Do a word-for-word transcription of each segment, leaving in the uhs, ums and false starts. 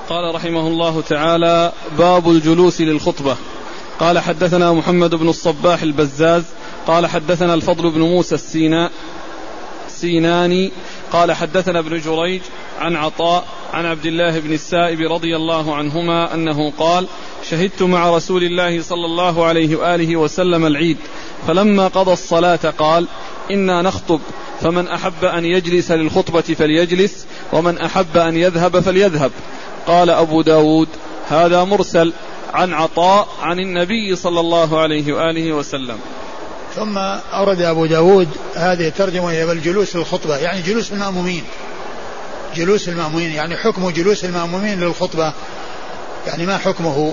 قال رحمه الله تعالى: باب الجلوس للخطبة. قال: حدثنا محمد بن الصباح البزاز قال حدثنا الفضل بن موسى السينا سيناني قال حدثنا ابن جريج عن عطاء عن عبد الله بن السائب رضي الله عنهما أنه قال: شهدت مع رسول الله صلى الله عليه وآله وسلم العيد، فلما قضى الصلاة قال: إنا نخطب، فمن أحب أن يجلس للخطبة فليجلس، ومن أحب أن يذهب فليذهب. قال أبو داود: هذا مرسل عن عطاء عن النبي صلى الله عليه وآله وسلم. ثم أورد أبو داود هذه الترجمة: بالجلوس للخطبة، يعني جلوس المأمومين، جلوس المأمومين يعني حكم جلوس المأمومين للخطبة، يعني ما حكمه.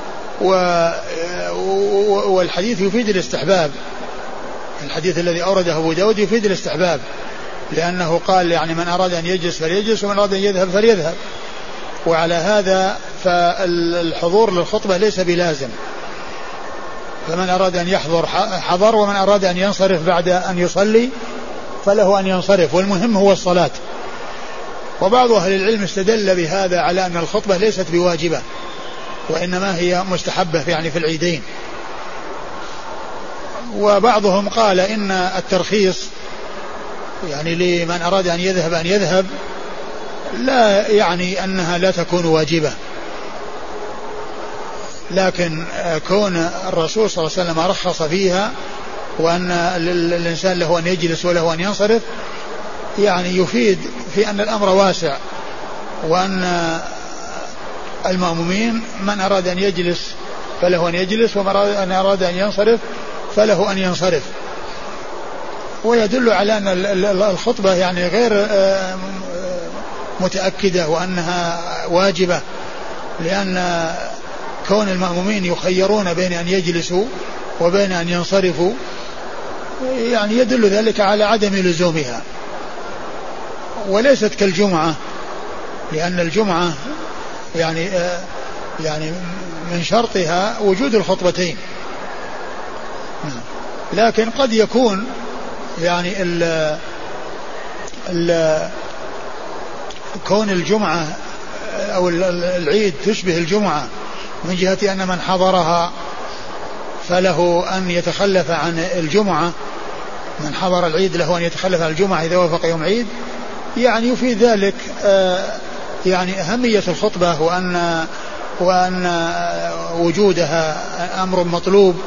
والحديث يفيد الاستحباب، الحديث الذي أورده أبو داود يفيد الاستحباب، لأنه قال يعني من أراد أن يجلس فليجلس، ومن أراد أن يذهب فليذهب. وعلى هذا فالحضور للخطبة ليس بلازم، فمن أراد أن يحضر حضر، ومن أراد أن ينصرف بعد أن يصلي فله أن ينصرف، والمهم هو الصلاة. وبعض أهل العلم استدل بهذا على أن الخطبة ليست بواجبة، وإنما هي مستحبة يعني في العيدين. وبعضهم قال إن الترخيص يعني لمن أراد أن يذهب أن يذهب لا يعني أنها لا تكون واجبة، لكن كون الرسول صلى الله عليه وسلم رخص فيها، وأن الإنسان له أن يجلس وله أن ينصرف، يعني يفيد في أن الأمر واسع، وأن المأمومين من أراد أن يجلس فله أن يجلس، ومن أراد أن ينصرف فله أن ينصرف. ويدل على أن الخطبة يعني غير متأكدة وأنها واجبة، لأن كون المأمومين يخيرون بين أن يجلسوا وبين أن ينصرفوا يعني يدل ذلك على عدم لزومها، وليست كالجمعة، لأن الجمعة يعني يعني من شرطها وجود الخطبتين. لكن قد يكون يعني ال ال كون الجمعة أو العيد تشبه الجمعة من جهة أن من حضرها فله أن يتخلف عن الجمعة، من حضر العيد له أن يتخلف عن الجمعة إذا وافق يوم عيد، يعني يفيد ذلك يعني أهمية الخطبة، وأن وأن وجودها أمر مطلوب.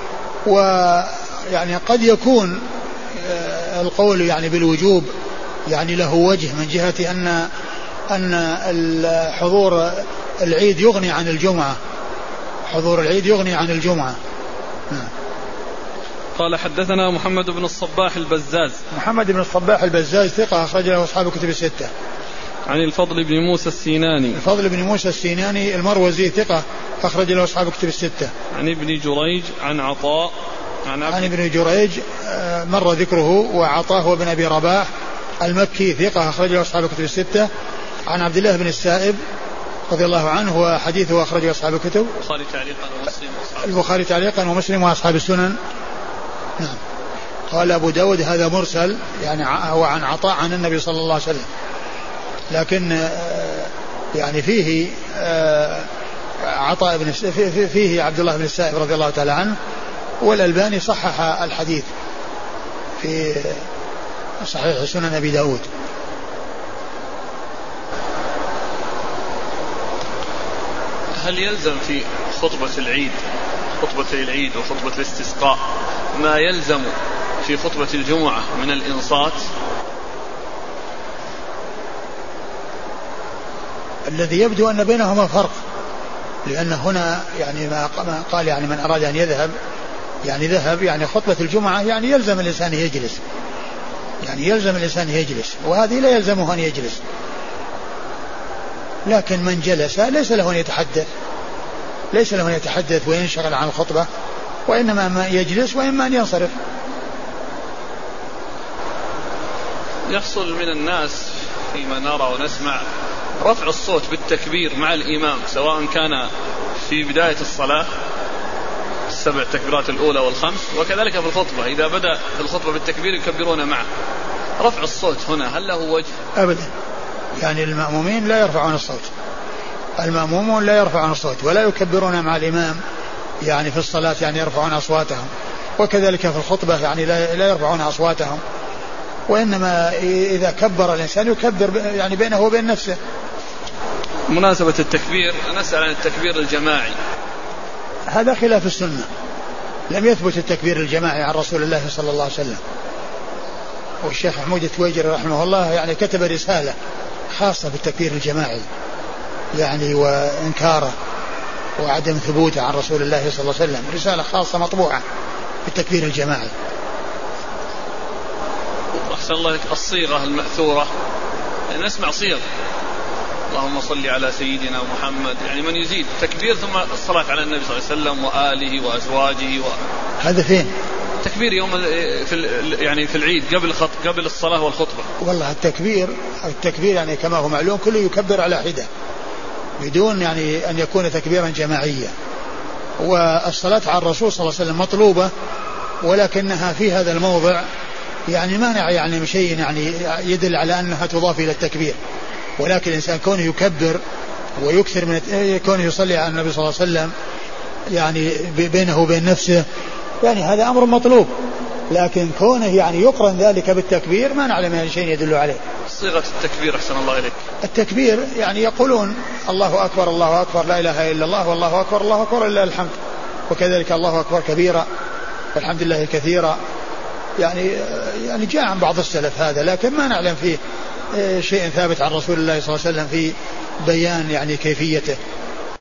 ويعني قد يكون القول يعني بالوجوب يعني له وجه من جهة أن أن حضور العيد يغني عن الجمعة، حضور العيد يغني عن الجمعة. قال: حدثنا محمد بن الصباح البزاز. محمد بن الصباح البزاز ثقة أخرج له أصحاب الكتب الستة. عن الفضل بن موسى السيناني. الفضل بن موسى السيناني المروزي ثقة أخرج له أصحاب الكتب الستة. عن ابن جريج عن عطاء عن, عن ابن جريج مر ذكره، وعطاء هو بن أبي رباح المكي ثقة أخرج له أصحاب الكتب الستة. عن عبد الله بن السائب رضي الله عنه وحديثه أخرجه أصحاب الكتب، البخاري تعليقا ومسلم البخاري تعليقا ومسلم وأصحاب السنن. نعم. قال أبو داود: هذا مرسل، يعني هو عن عطاء عن النبي صلى الله عليه وسلم، لكن يعني فيه عطاء بن فيه عبد الله بن السائب رضي الله تعالى عنه، والألباني صحح الحديث في صحيح سنن أبي داود. هل يلزم في خطبة العيد، خطبة العيد وخطبة الاستسقاء، ما يلزم في خطبة الجمعة من الإنصات؟ الذي يبدو أن بينهما فرق، لأن هنا يعني ما قال يعني من أراد أن يذهب يعني ذهب، يعني خطبة الجمعة يعني يلزم الإنسان يجلس، يعني يلزم الإنسان يجلس، وهذه لا يلزمه أن يجلس. لكن من جلس ليس له أن يتحدث، ليس له أن يتحدث وينشغل عن الخطبة، وإنما ما يجلس وإما أن ينصرف. يحصل من الناس فيما نرى ونسمع رفع الصوت بالتكبير مع الإمام، سواء كان في بداية الصلاة السبع التكبيرات الأولى والخمس، وكذلك في الخطبة إذا بدأ في الخطبة بالتكبير يكبرون معه. رفع الصوت هنا هل له وجه؟ أبدا، يعني المأمومين لا يرفعون الصوت، المأمومون لا يرفعون الصوت ولا يكبرون مع الإمام يعني في الصلاة يعني يرفعون أصواتهم، وكذلك في الخطبة يعني لا يرفعون أصواتهم، وإنما إذا كبر الإنسان يكبر يعني بينه وبين نفسه. مناسبة التكبير نسأل عن التكبير الجماعي. هذا خلاف السنة، لم يثبت التكبير الجماعي عن رسول الله صلى الله عليه وسلم. والشيخ محمود التويجري رحمه الله يعني كتب رسالة خاصة بالتكبير الجماعي يعني وإنكاره وعدم ثبوته عن رسول الله صلى الله عليه وسلم، رسالة خاصة مطبوعة بالتكبير الجماعي. أحسن الله الصيغة المأثورة، يعني نسمع صيغ اللهم صل على سيدنا محمد، يعني من يزيد تكبير ثم الصلاة على النبي صلى الله عليه وسلم وآله وأزواجه و... هذا فين؟ تكبير يوم في يعني في العيد قبل الخط قبل الصلاة والخطبة. والله التكبير التكبير يعني كما هو معلوم كله يكبر على حدة بدون يعني أن يكون تكبيرا جماعيا. والصلاة على الرسول صلى الله عليه وسلم مطلوبة، ولكنها في هذا الموضع يعني مانع يعني من شيء يعني يدل على أنها تضاف إلى التكبير، ولكن الإنسان كونه يكبر ويكثر من كونه يصلي على النبي صلى الله عليه وسلم يعني بينه وبين نفسه يعني هذا أمر مطلوب، لكن كونه يعني يقرن ذلك بالتكبير ما نعلم أي شيء يدل عليه. صيغة التكبير أحسن الله إليك. التكبير يعني يقولون الله أكبر الله أكبر لا إله إلا الله والله أكبر الله أكبر إلا الحمد، وكذلك الله أكبر كبيرا والحمد لله كثيرا، يعني يعني جاء عن بعض السلف هذا، لكن ما نعلم فيه شيء ثابت عن رسول الله صلى الله عليه وسلم في بيان يعني كيفيته.